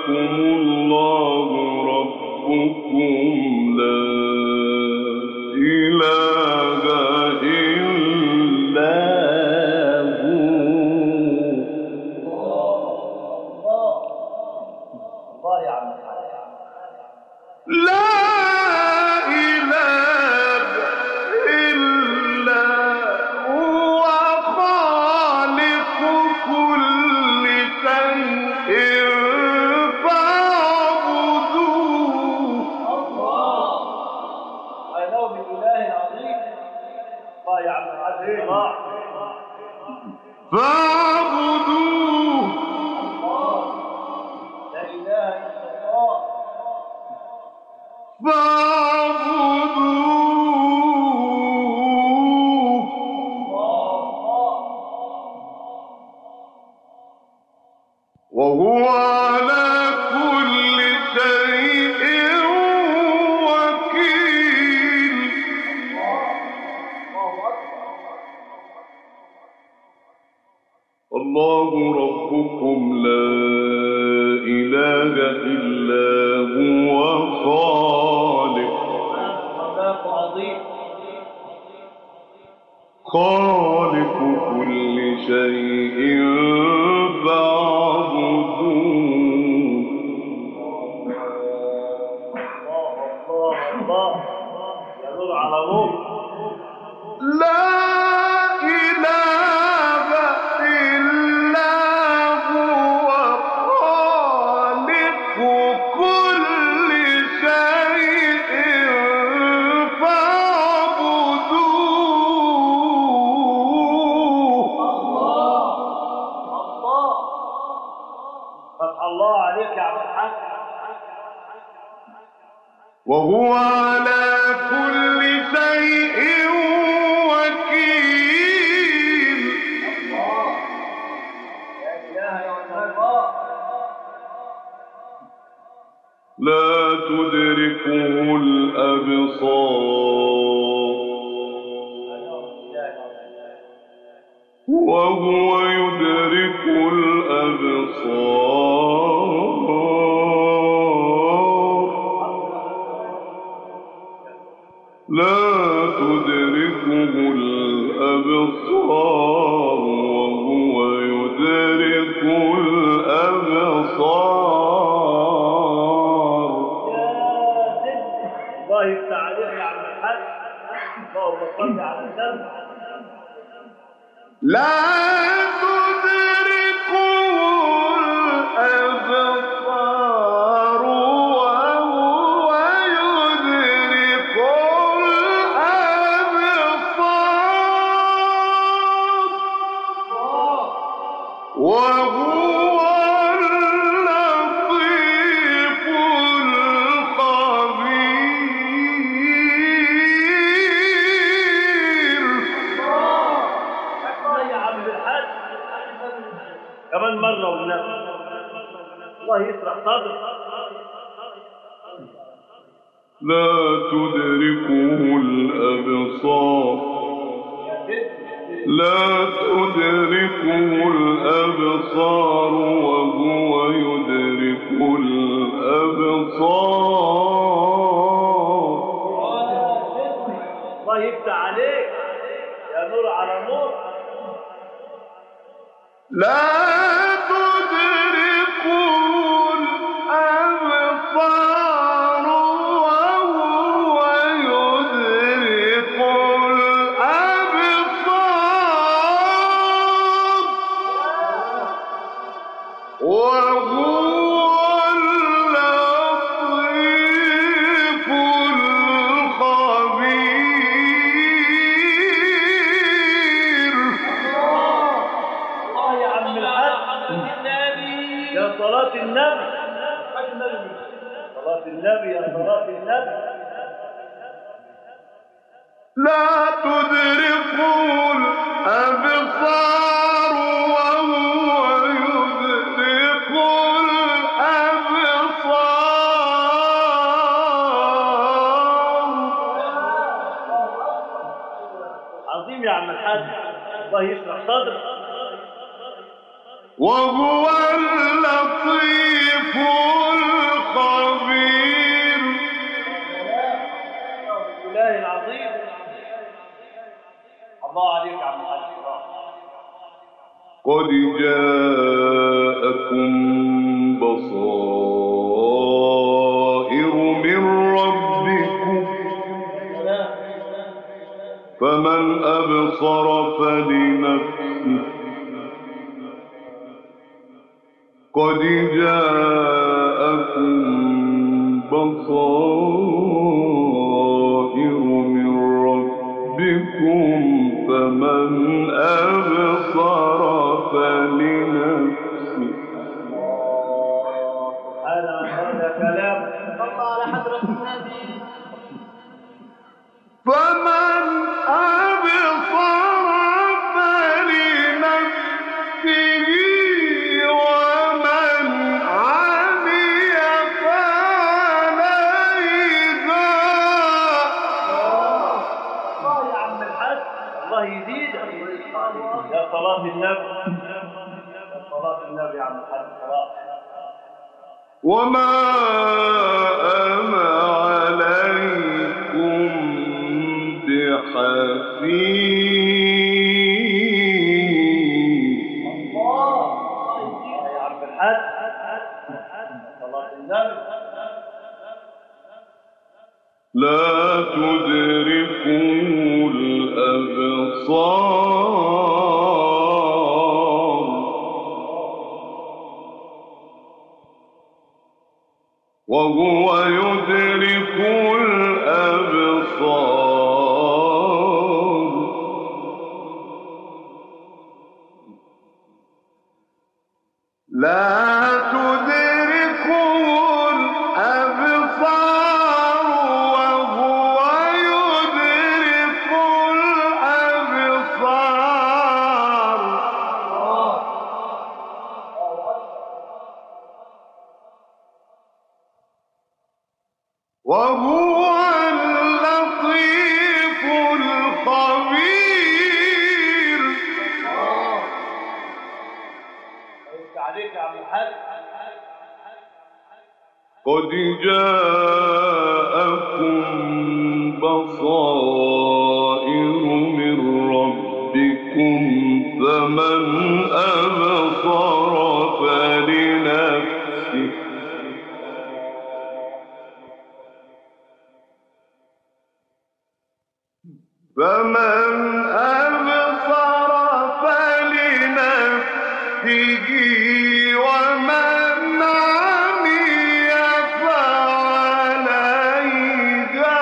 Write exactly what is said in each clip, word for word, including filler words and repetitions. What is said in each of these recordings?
ذلكم الله ربكم لا إله إلا هو. الله يا عم لا إله إلا هو خالق كل شيء فاعبدوه. الله أنه من إله عظيم. الله يا عم الحاج الله فاعبدوه. لا إله إلا الله فاعبدوه. وهو على كل شيء وكيل. الله ربكم لا إله إلا هو خالق خلاق عظيم خالق كل شيء فاعبدوه. الله الله الله يا نور على نور. لا إله إلا هو خالق كل شيء فاعبدوه. الله الله فتح الله عليك يا عم الحاج. وهو على كل شيء وكيل. الله لا إله إلا الله. لا تدركه الأبصار وهو يدرك الأبصار. لا تدركه الأبصار وهو يدرك الأبصار. يا سيدي الله يفتح عليك يا عم الحاج. اللهم صل على النبي. لا تدركه الأبصار وهو يدرك الأبصار. وهو اللطيف الخبير. الله يا عم الحاج. كمان مرة والنبي. الله يشرح صدرك. لا تدركه الأبصار لا تدركه الأبصار وهو يدرك الأبصار. الله يفتح عليك يا نور على نور. لا تدركه الأبصار وهو يدرك الأبصار. وهو اللطيف الخبير. الله يا عم الحاج. يا صلاة النبي. صلاة النبي يا صلاة النبي. لا تدركه الأبصار وهو يدرك الأبصار. عظيم يا عم الحاج. الله يشرح صدرك. وهو اللطيف قد جاءكم بصائر من ربكم فمن أبصر فلنفسه قد جاءكم بصائر من ربكم فمن أبصر فلنفسه. هذا هذا كلام الله على حضرة النبي. فمن أبصر فلنفسه ومن عمي فعليها. الله يا عم الحاج، الله يزيدك يا صلاة النبي، يا صلاة النبي يا عم الحاج. صلاة وما أنا عليكم بحفيظ. الله يا عم الحاج، صلاة النبي. لا تدركوا الأبصار وهو يدرك الأبصار. لا تدركه الأبصار وهو يدرك الأبصار. وهو اللطيف الخبير. انت عليك يا عم الحاج. قد جاءكم بصائر من ربكم فمن أبصر فلنفسه فمن أبصر فلنفسه ومن عمي فعليها.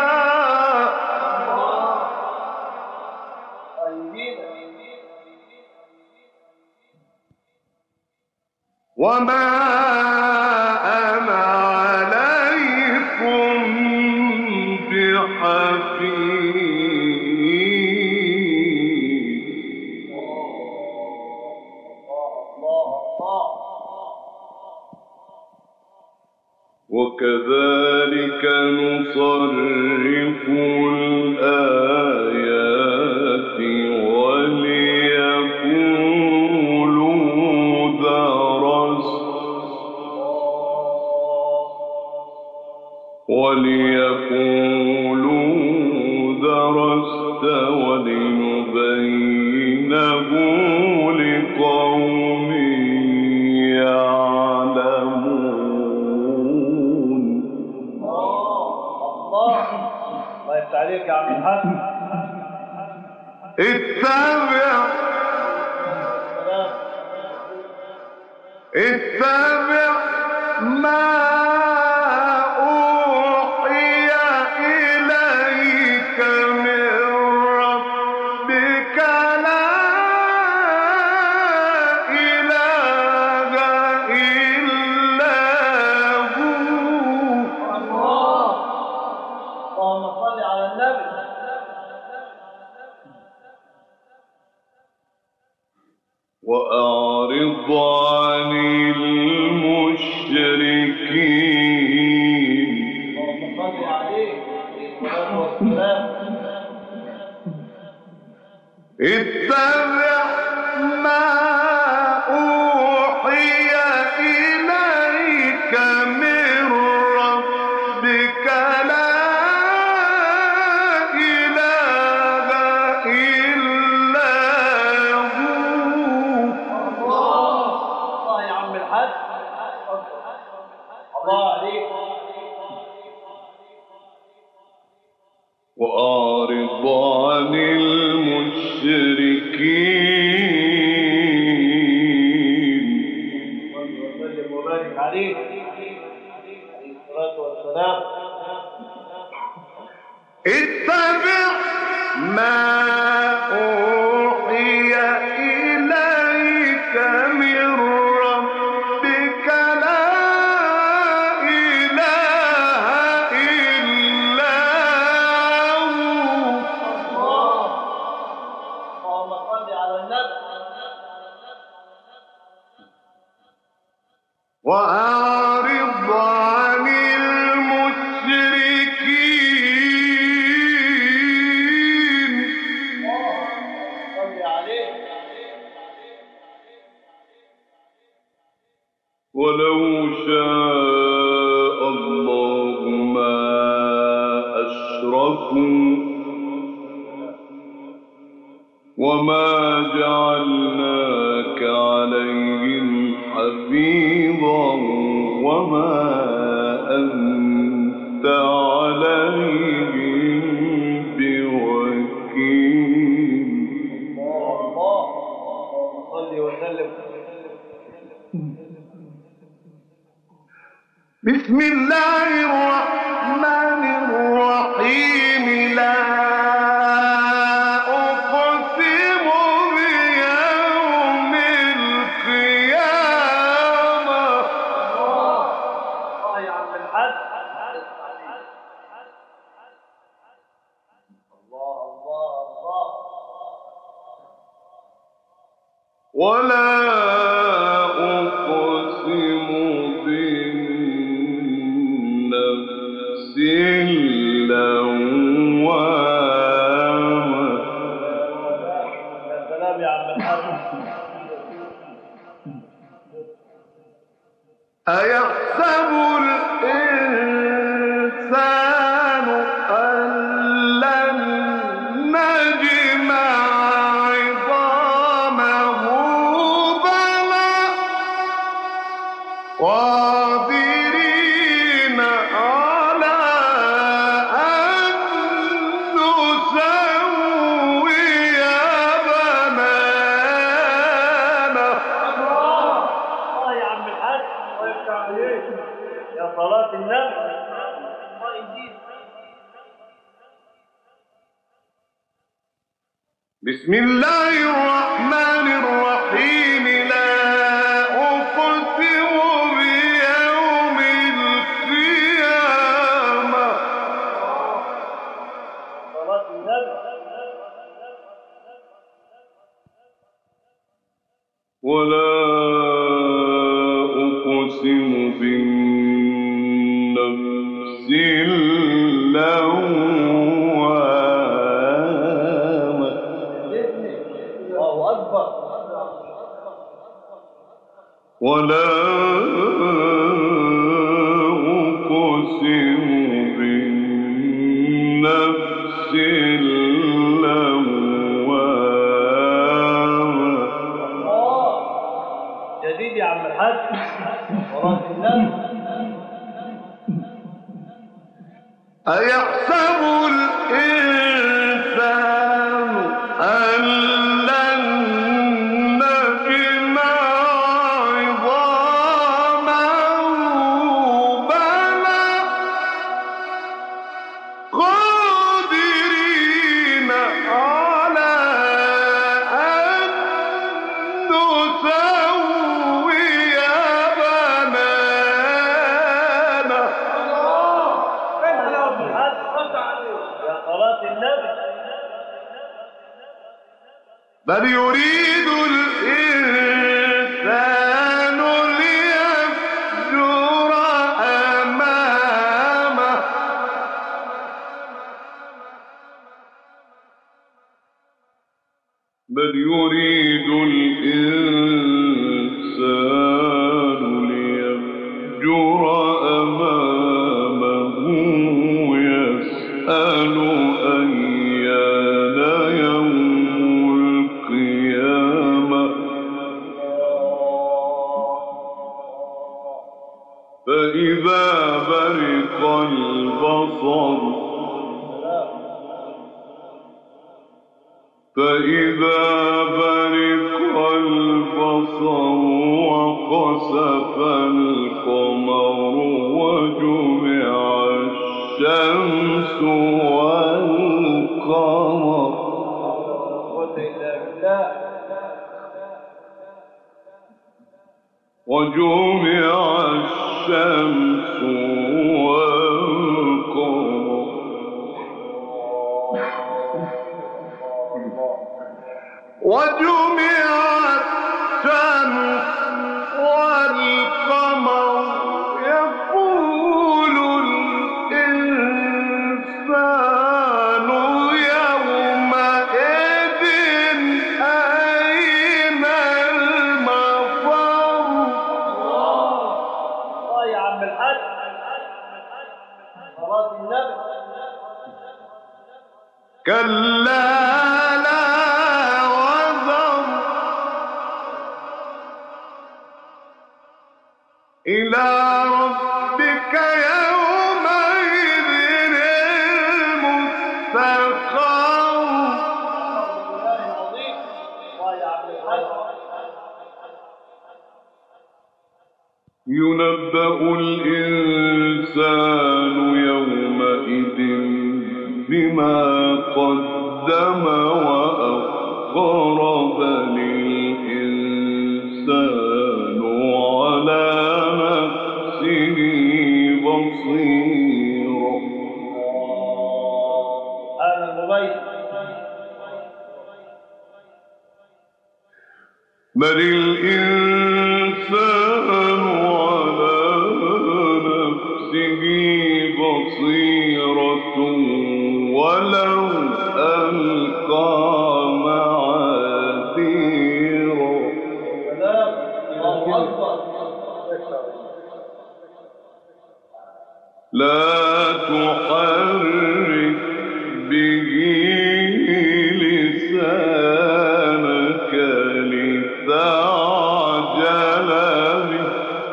وما أنا عليكم بحفيظ. وكذلك نصرف الآيات وليقولوا درست وليقولوا درست ولنبينه لقوم يعلمون. الله الله يفتح عليك يا عم الحاج. اتبع اتبع ما أوحي إليك من ربك لا إله إلا هو. الله اللهم صل على النبي. وأعرض عن المشركين. اللهم صل عليه الصلاة والسلام. اتبع ما أوحي إليك من ربك لا إله إلا هو. الله عليك. وأعرض عن المشركين وسلم وبارك عليه عليه الصلاة والسلام. اتبع ما أوحي إليك من ربك لا إله إلا هو. اللهم صل على النبي. وأعرض عن المشركين صل عليه. ولو شاء الله ما أشركوا وما جعلناك عليهم حفيظا وما أنت عليهم بوكيل. الله صل وسلم. بسم الله الرحمن الرحيم. لا أقسم بيوم القيامة. الله يا عم الحاج. الله الله الله. ولا أقسم بالنفس اللوامة. يا سلام يا عم الحاج. أيحسب الإنسان أن لن نجمع عظامه بلى قادرين على أن نسوي بنانه. الله يا عم الحاج. الله يفتح عليك. يا صلاة النبي. الله يزيد. بسم الله الرحمن الرحيم. لا أقسم بيوم القيامة. صلاة النبي. ولا أقسم بالنفس اللوامة. الله أكبر. ولا أقسم بالنفس اللوامة. الله جديد يا عم الحاج. صلاة النبي. أيحسب الإنسان أن لن نجمع عظامه بلى قادرين على أن نسوي بنانه. يا صلاة النبي. بل يريد الإنسان ليفجر أمامه. بل يريد الإنسان ليفجر أمامه يسأل أيان يوم القيامة. فإذا برق البصر فإذا برق البصر وخسف القمر وجمع الشمس والقمر وجمع الشمس والقمر وجمع الشمس والقمر يقول الإنسان يومئذ أين المفر. الله يا عم الحاج صلاة النبي. كلا لا وزر إلى ربك يومئذ المستقر. الله يا عم الحاج. ينبأ الإنسان يومئذ بما قدم وأخر بل الإنسان على نفسه بصير. هذا المبين. بل الإنسان على نفسه بصيرة ولو ألقى معاذيره. لا تحرك به لسانك لتعجل به.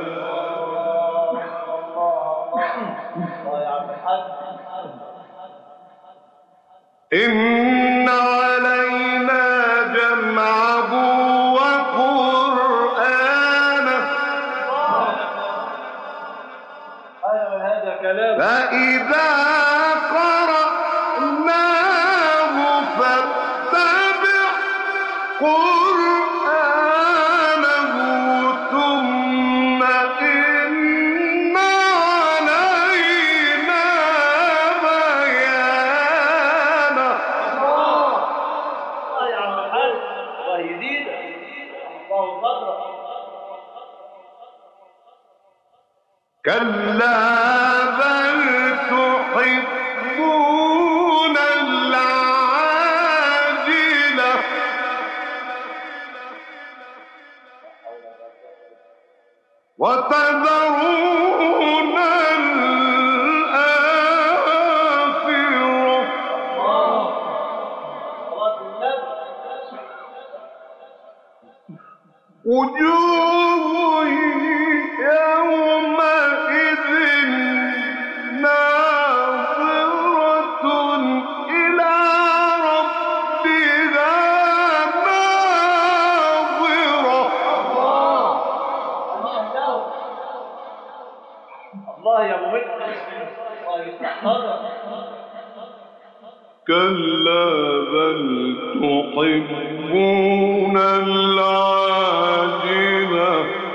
إن علينا جمعه وقرآنه فإذا قرأناه فاتبع قرآنه ثم إن علينا بيانه. الله يا عم الحاج الله يزيدك الله قدرك. كلا بل تحبون العاجلة وتذرون الآخرة. وجوه يومئذ ناظرة إلى ربها ناظرة. الله يا ممت الله يستحضرك. كلا بل تحبون العاجلة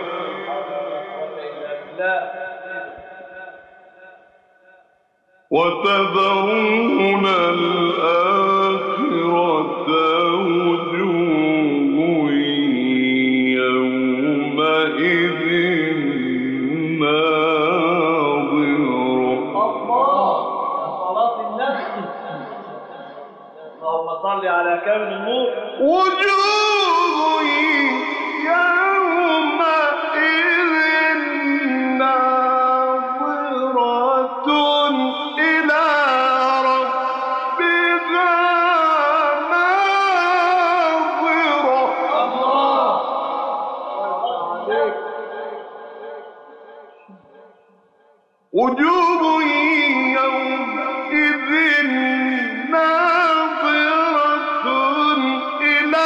وتذرون الآخرة وجوه يومئذ ناظرة. الله صلاة النبي. اللهم صل على كامل النور. وجوه يومئذ ناظرة إلى ربها ناظرة. الله عليك. وجوه يومئذ ناظرة إلى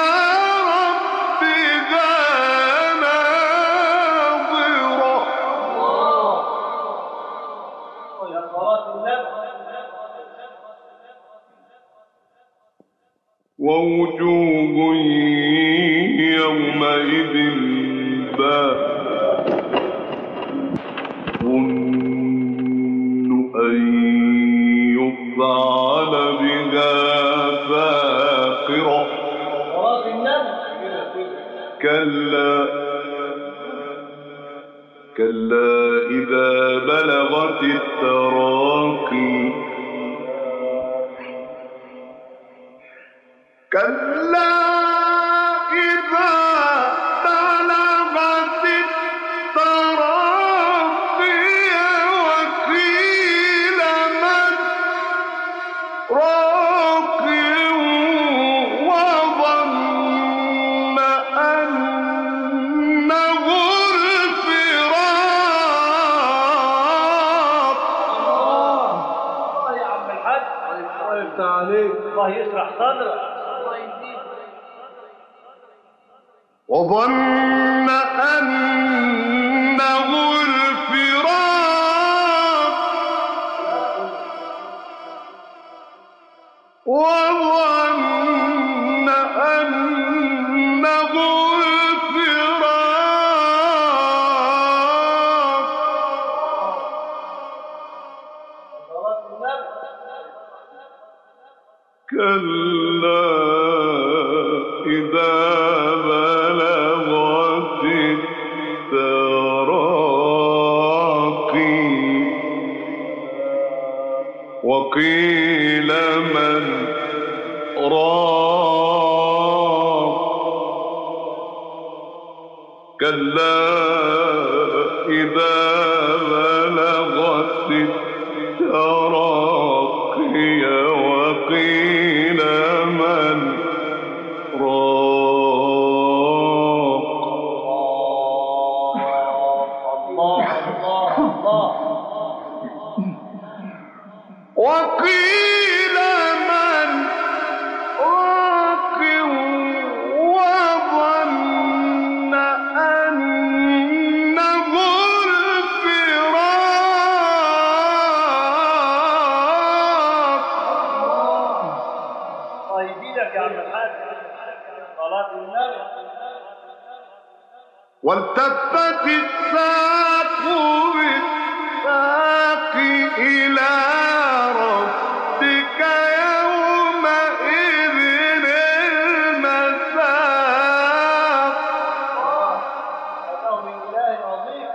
ربها ناظرة يا صلاة النبي. ووجوه يومئذ باسرة تظن أن يفعل بها فاقرة صلاة النبي. كلا كلا إذا بلغت التراقي كلا إذا بلغت التراقي وقيل من راق وظن أنه الفراق. الله يا عم الحاج. الله يفتح عليك. الله يشرح صدرك. وظن أنه الفراق وظن أنه الفراق. صلاة النبي. كلا إذا بلغت التراقي وقيل من راق كلا إذا بلغت التراقي وقيل من راق. الله الله الله. وقيل من راق وظن أنه الفراق. الله يزيدك يا عم الحاج. صلاة النبي. والتفت الساق بالساق إلى ربك يومئذ المساق. أنه من إله عظيم.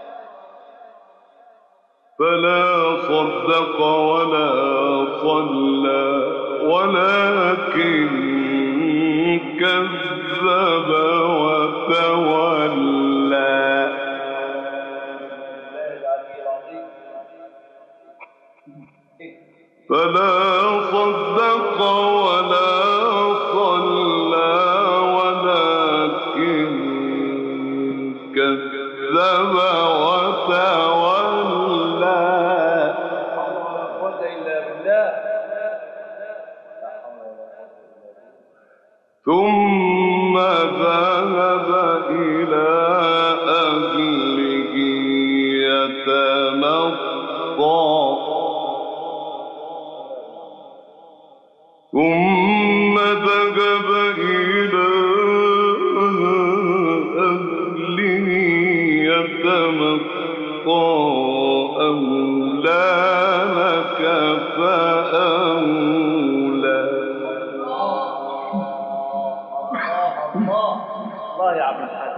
فلا صدق ولا صلى ولكن كذب وتولى. فلا صدق ولا صلى ولكن كذب وتولى. قلت إلا بالله. ثم ذهب إلى أهله يتمطى ثم ذهب إلى أهله يتمطى أولى لك فأولى. الله الله يا عم الحاج.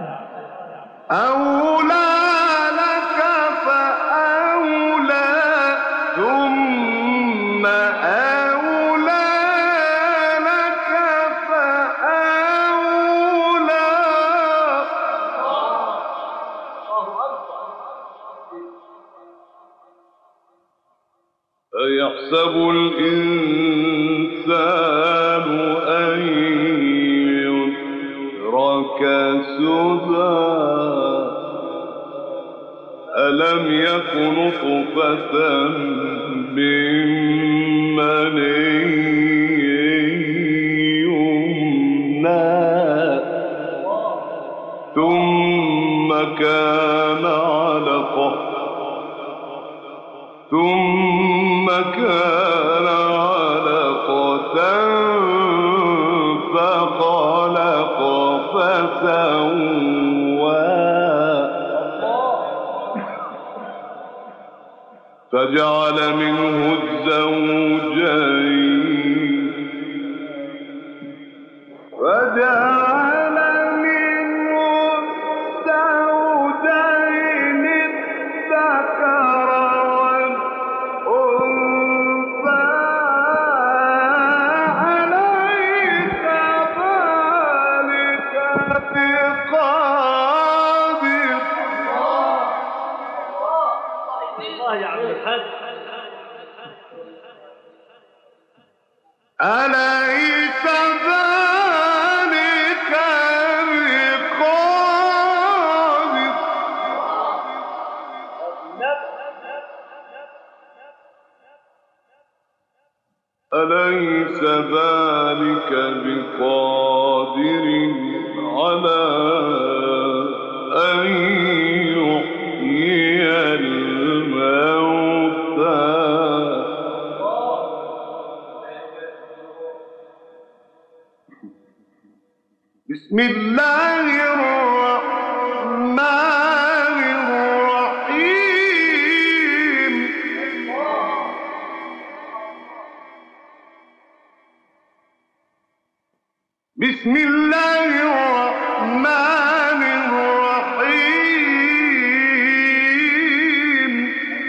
أولى لك فأولى ثم أولى لك فأولى. الله أكبر. أيحسب الإنسان أن يترك سدى ألم لم يك نطفة من مني يمنى ثم كان علقة ثم كان علقة فخلق فسوى فجعل منه الزوجين فجعل منه الزوجين الذكر والأنثى أليس ذلك بقادر الله يا عم الحاج أليس ذلك بقادر أليس ذلك بقادر على أن يحيي الموتى بسم الله الرحمن الرحيم بسم الله الرحمن الرحيم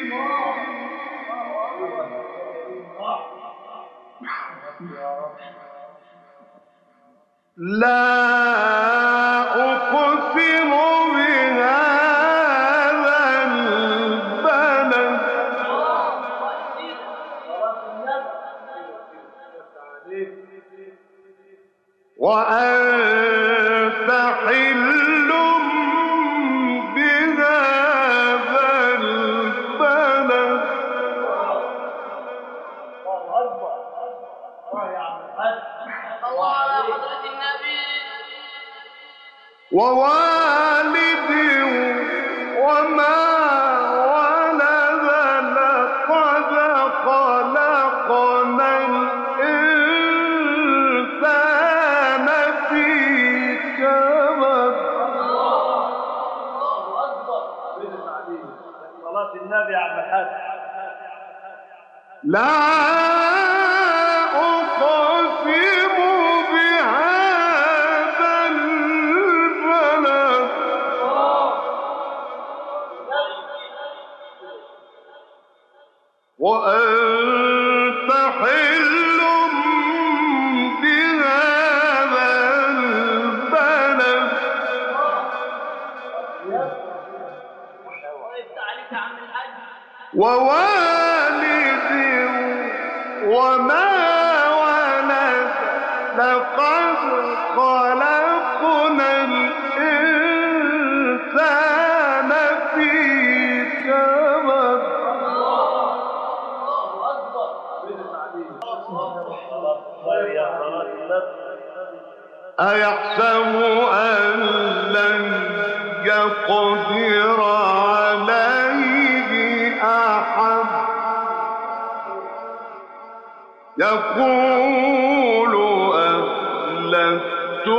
لا أقسم بهذا البلد وأنت حل بهذا البلد الله على حضرة النبي ووالد وما ولد لقد خلقنا الإنسان في كبد صلاة النبي يا عم الحاج لا أقسم بهذا البلد وأنت حل بهذا البلد ويفتح عليك يا عم الحاج ووالد وما ولد لقد خلقنا الإنسان في كبد يا صلاة النبي أيحسب أن لن يقدر عليه أحد يقول أهلكت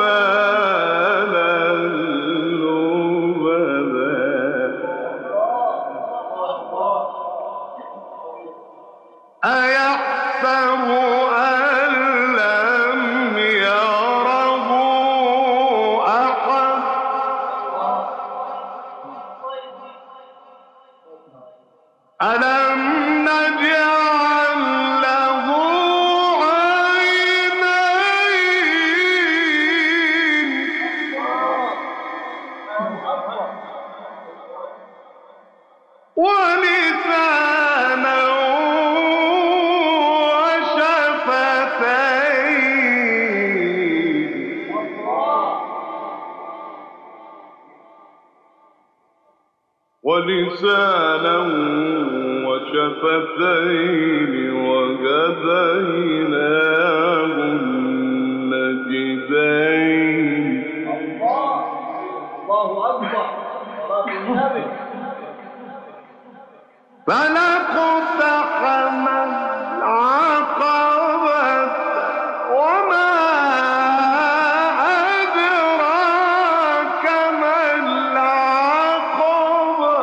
مالا لبدا أيحسب أن لم يره أحد ألم نجعل له عينين ولسانا وشفتين ولسانا ولسانا وشفتين وهديناه النجدين. الله الله أكبر. صلاة النبي. فلاقتحم العقبة وما أدراك ما العقبة.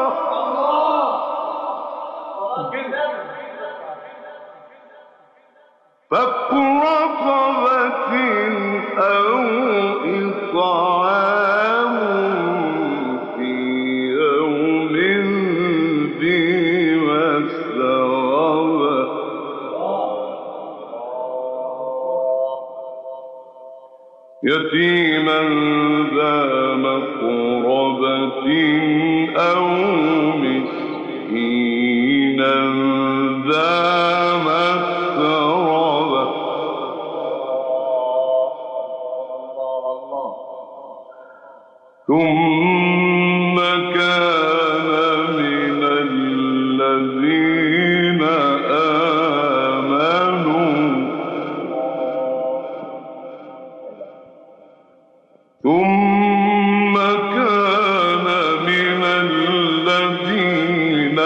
فك رقبة أو إطعام في يوم ذي مسغبة يتيما ذا مقربة أو مسكينا ذا مسغبة ثم كان من الذين آمنوا ثم كان من الذين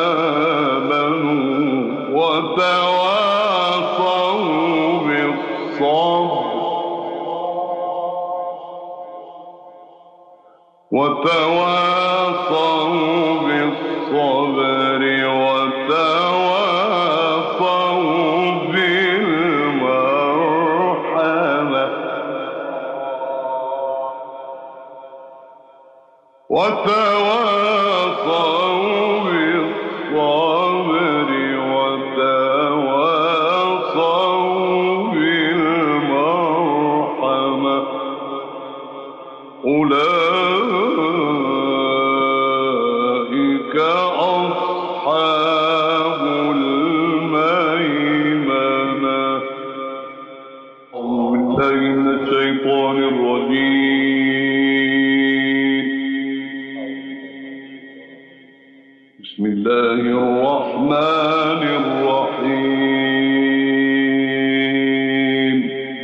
آمنوا وتواصوا بالصبر وتواصوا بالصبر وتواصوا بالمرحمة وتواصوا بالصبر وتواصوا بالمرحمة أولئك أصحاب الميمنة. أعوذ بالله من الشيطان الرجيم. بسم الله الرحمن الرحيم.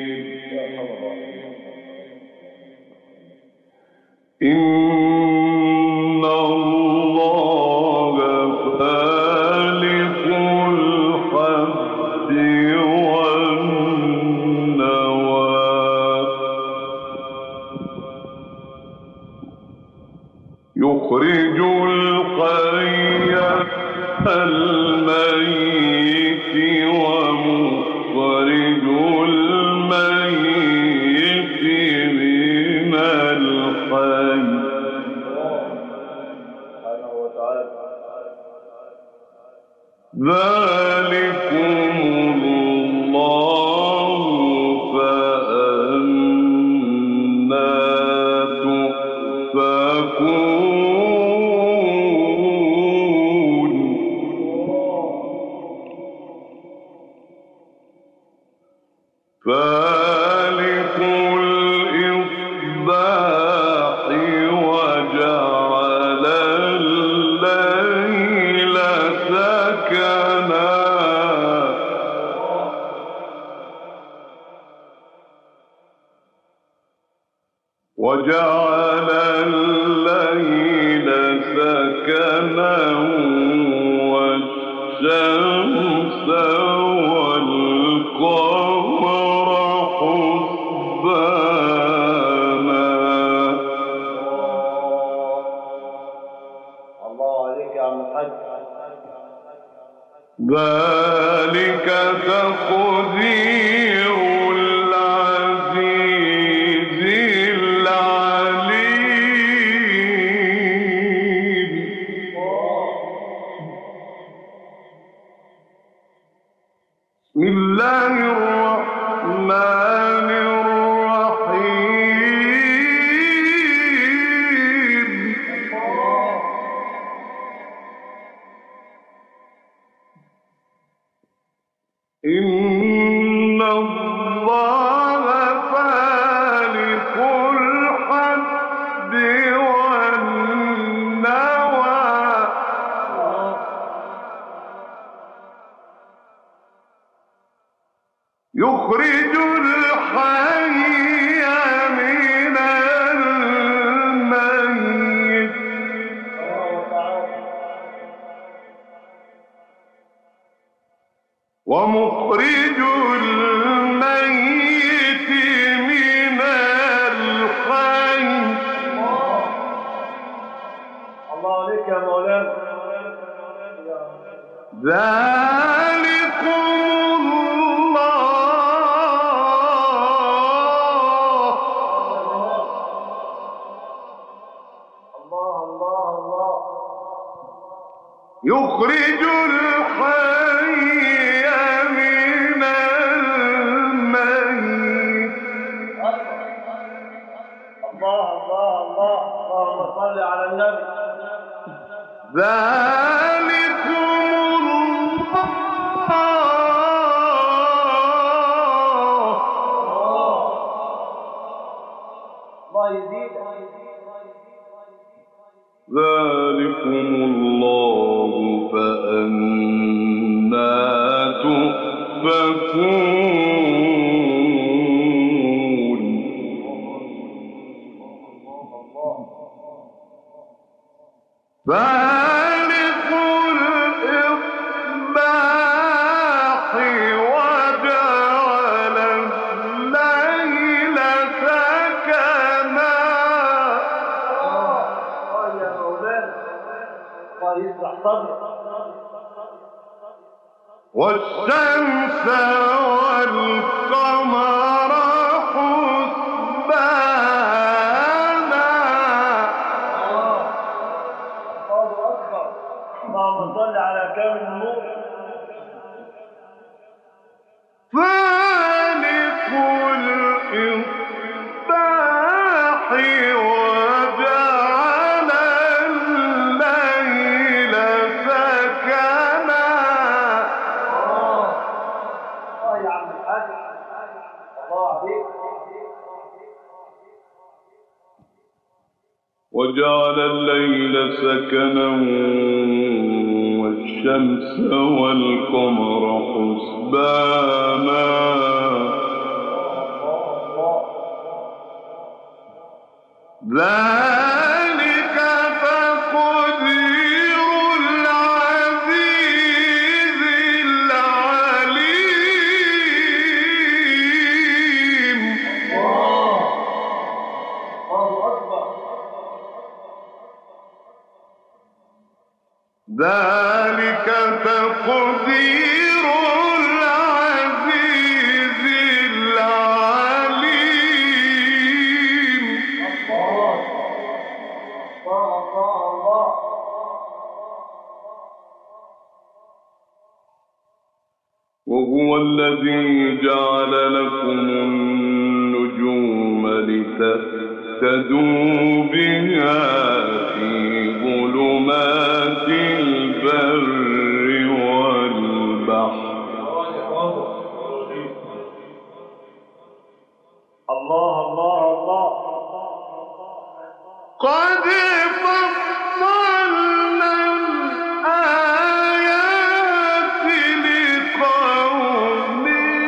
إن الله فالق الحب والنوى يخرج الحي الميت ومخرج الميت من الحي ذلكم الله فأنا تؤفكون. فالق الإصباح وجعل الليل سكنا وجعل الليل سكنا والشمس والقمر حسبانا. الله عليك يا عم الحاج. ذلك تقدير العزيز العليم. بسم الله الرحمن الرحيم. إن الله فالق الحب والنوى يخرج الحي من الميت ومخرج الميت من الحي. الله عليك يا مولانا. ذلكم الله. الله الله الله. يخرج الحي من الميت. الله الله الله. اللهم صل على النبي. ذلكم الله. الله يزيدك. ذلكم الله فأنا تؤفكون. فالق الإصباح وجعل الليل سكنا. الله يا مولانا. الله يصلح صدرك. والشمس والقمر حسبانا. الله أكبر. اللهم صل على كامل النور. فالق الإصباح وجعل الليل سكنا. الله يا عم الحاج. الله عليك. وجعل الليل سكنا والشمس والقمر حسبانا. ذلك تقدير العزيز العليم. الله أكبر. ذلك تقدير العزيز العليم. الله الله الله. وهو الذي جعل لكم النجوم لتهتدوا بها في ظلمات البر والبحر. الله الله الله. قد فصلنا الآيات لقوم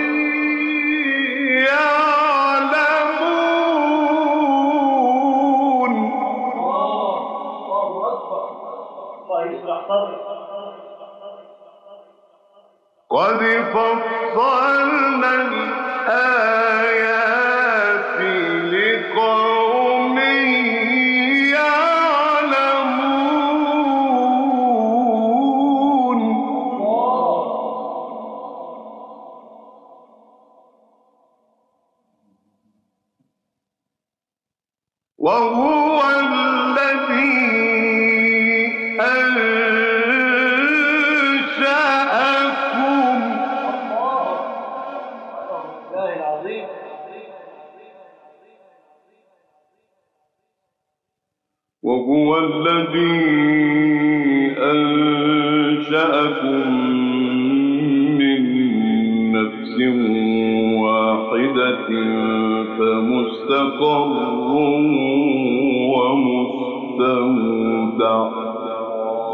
يعلمون. الله أكبر. الله يشرح صدرك. قد فصلنا الآيات لقوم يعلمون. وهو الذي أنشأكم. الله العظيم. وهو الذي أنشأكم من نفس واحدة فمستقر ومستودع.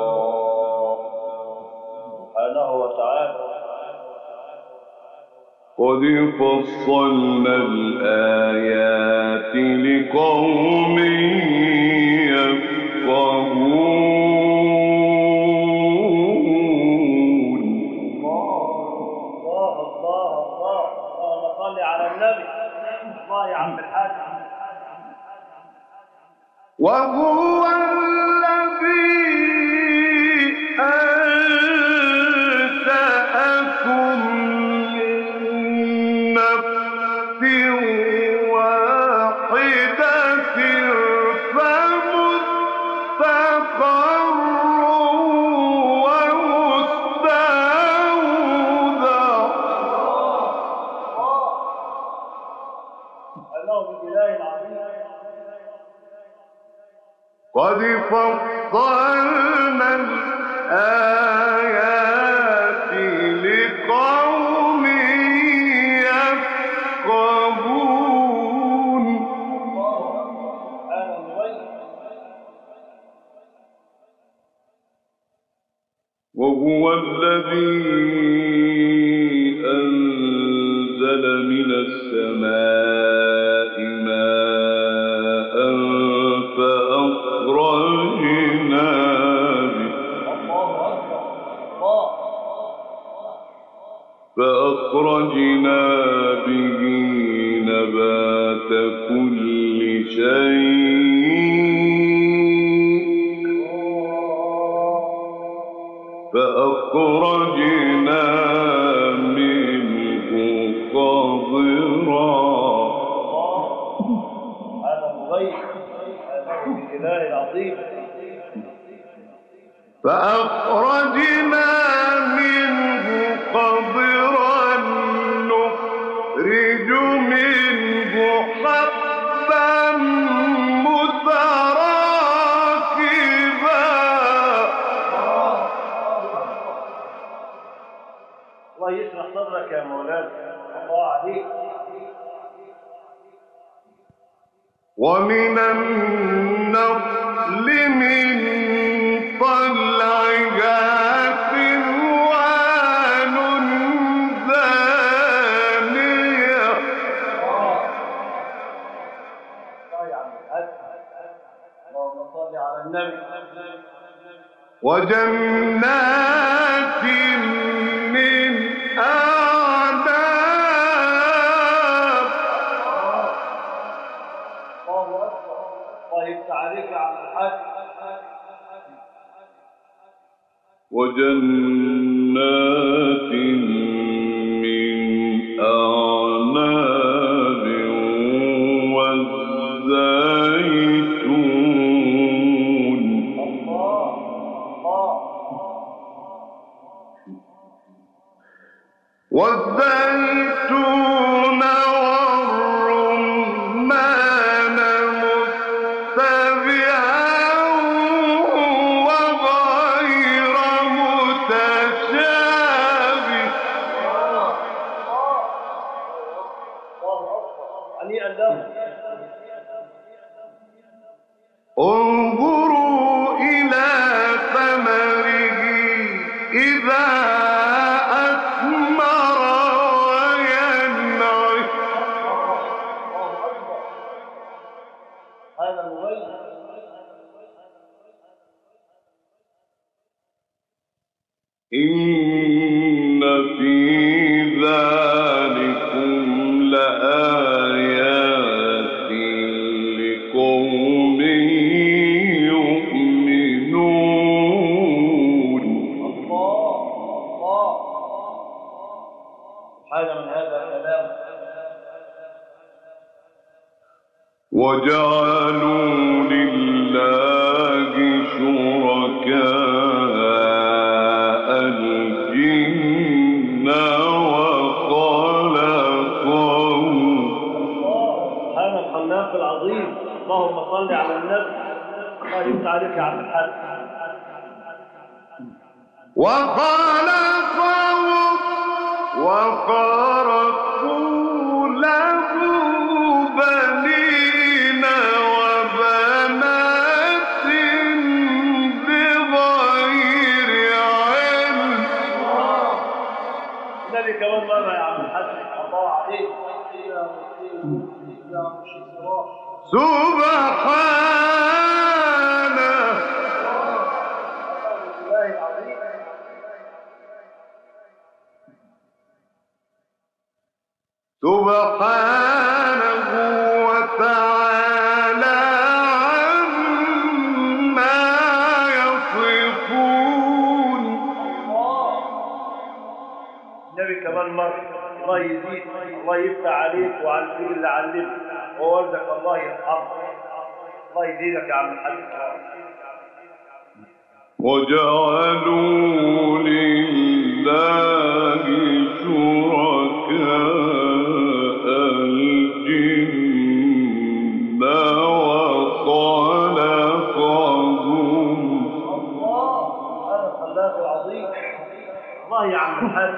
سبحانه وتعالى. قد فصلنا الآيات لقوم يفقهون. الله الله الله اللهم صل على النبي. الله يا عم الحاج. وهو الذي أنشأكم من نفس واحدة فمستقر ومستودع. الله بالإله العظيم. قد فصلنا الآيات لقوم يفقهون. أنا مغيب. وهو الذي أنزل من السماء ماء فأخرجنا به فأخرجنا به نبات كل شيء فأخرجنا منه خضرا. هذا مغيب. هذا بالإله العظيم. فأخرجنا منه خضرا نخرج منه حبا متراكبا. الله يشرح صدرك يا مولانا. الله عليك. ومن النخل من طلعها قنوان دانية. الله يا عم الحاج. اللهم صل على النبي. وجنات من أعناب. الله أكبر. الله يفتح عليك يا عم الحاج. وجنات من أعناب والزيتون. الله الله. والزيتون والرمان متبعا وغير متشابه. الله أكبر. هنيئا له. انظروا إلى ثمره إذا أثمر وينعم. هذا مغيب. إن في ذلكم لآيات لقوم يؤمنون. الله الله. هذا من هذا الكلام. وجعلوا لله شركاء الجن وخلقهم. سبحان الخلاق العظيم. اللهم صل على النبي. الله يفتح عليك يا عم الحاج. وخلقهم وخرقوا له بنين وبنات بغير علم. النبي كمان مرة يا عم الحاج. الله عليك. سبحانه سبحانه وتعالى عما يصفون. النبي كمان مرة الله يزيد الله يفتح عليك وعلى الجيل اللي علمك ووالدك الله يرحمه. الله يزيدك يا عم الحاج. وجعلوا لله شركاء الجن وخلقهم. الله هذا الخلاق العظيم. الله يا عم الحاج.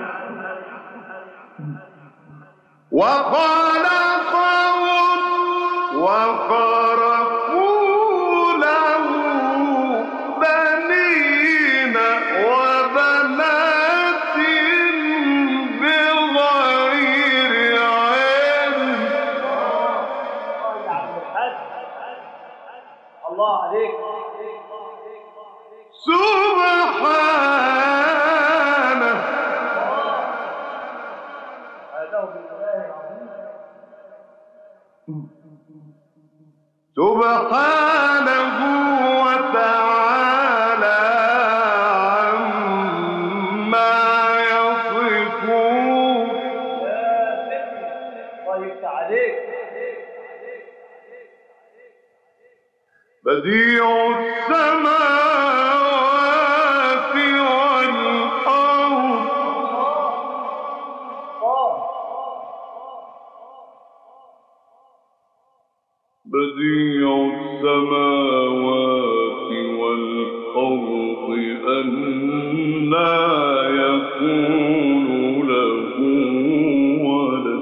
وخلقهم وخرقوا له بنين وبنات بغير علم. يا عم الحاج الله عليك. سبحانه سبحانه وتعالى عما يصفون. الله يفتح عليك. بديع السماوات والأرض بديع السماوات والأرض أنى يكون له ولد.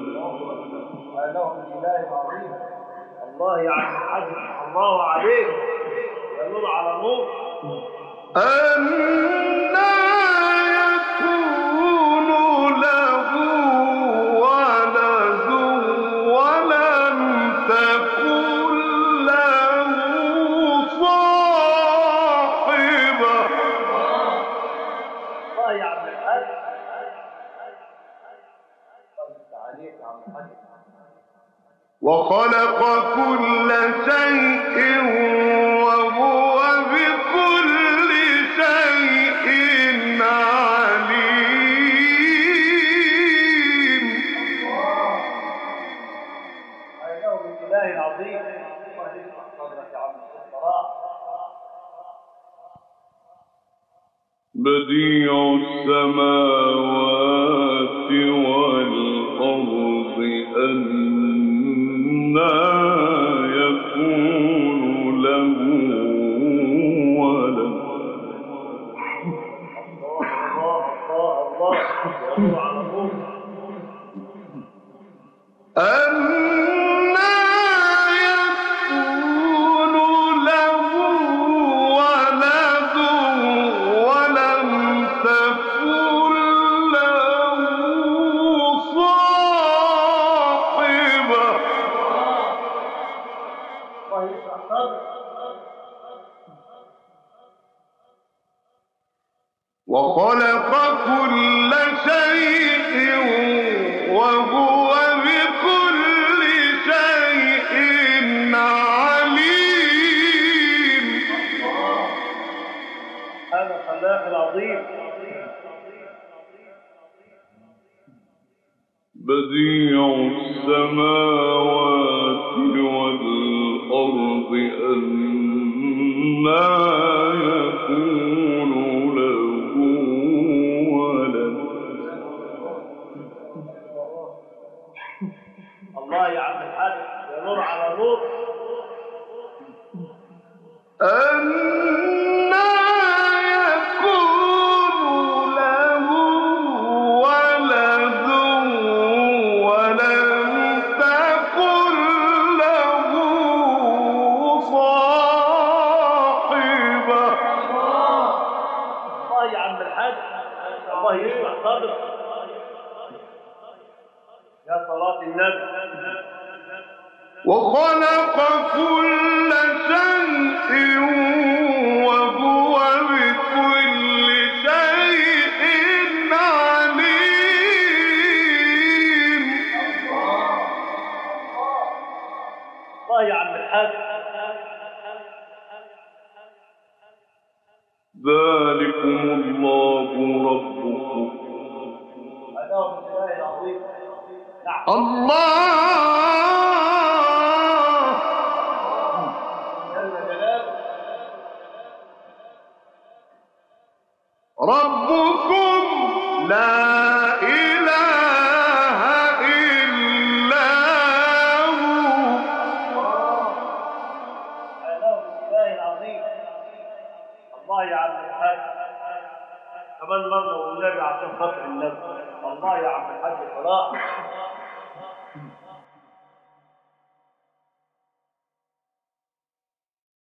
الله يا عم الحاج الله عليك. يا نور على نور. أنى يكون له ولد ولم تكن له صاحبة. الله يا عم الحاج. عليك يا عم الحاج. وخلق كل شيء وهو بكل شيء عليم. هذا هو الإله العظيم. الله يفتح صدرك يا عم الصلاة. بديع السماوات والأرض أنى يكون له ولد. الله الله الله يا نور على نور. أنى يكون له ولد ولم تكن له صاحبة. الله يفتح صدرك. وخلق كل شيء وهو بكل شيء عليم. هذا الخلاق العظيم. بديع السماوات والأرض أنى يكون له ولد. الله يا عم الحاج يا نور على نور. أنى يكون له ولد ولم تكن له صاحبة. الله يا عم الحاج الله يشرح صدرك. يا صلاة النبي. وخلق كل شيء وهو بكل شيء عليم. الله يا عم الحاج. ذلكم الله ربكم هذا هو الإله العظيم. نعم. الله جل جلاله. ربكم لا إله إلا هو. هذا هو الإله العظيم. الله يا عم الحاج. كمان مرة والنبي عشان خاطر النبي. الله يا عم الحاج صلاح.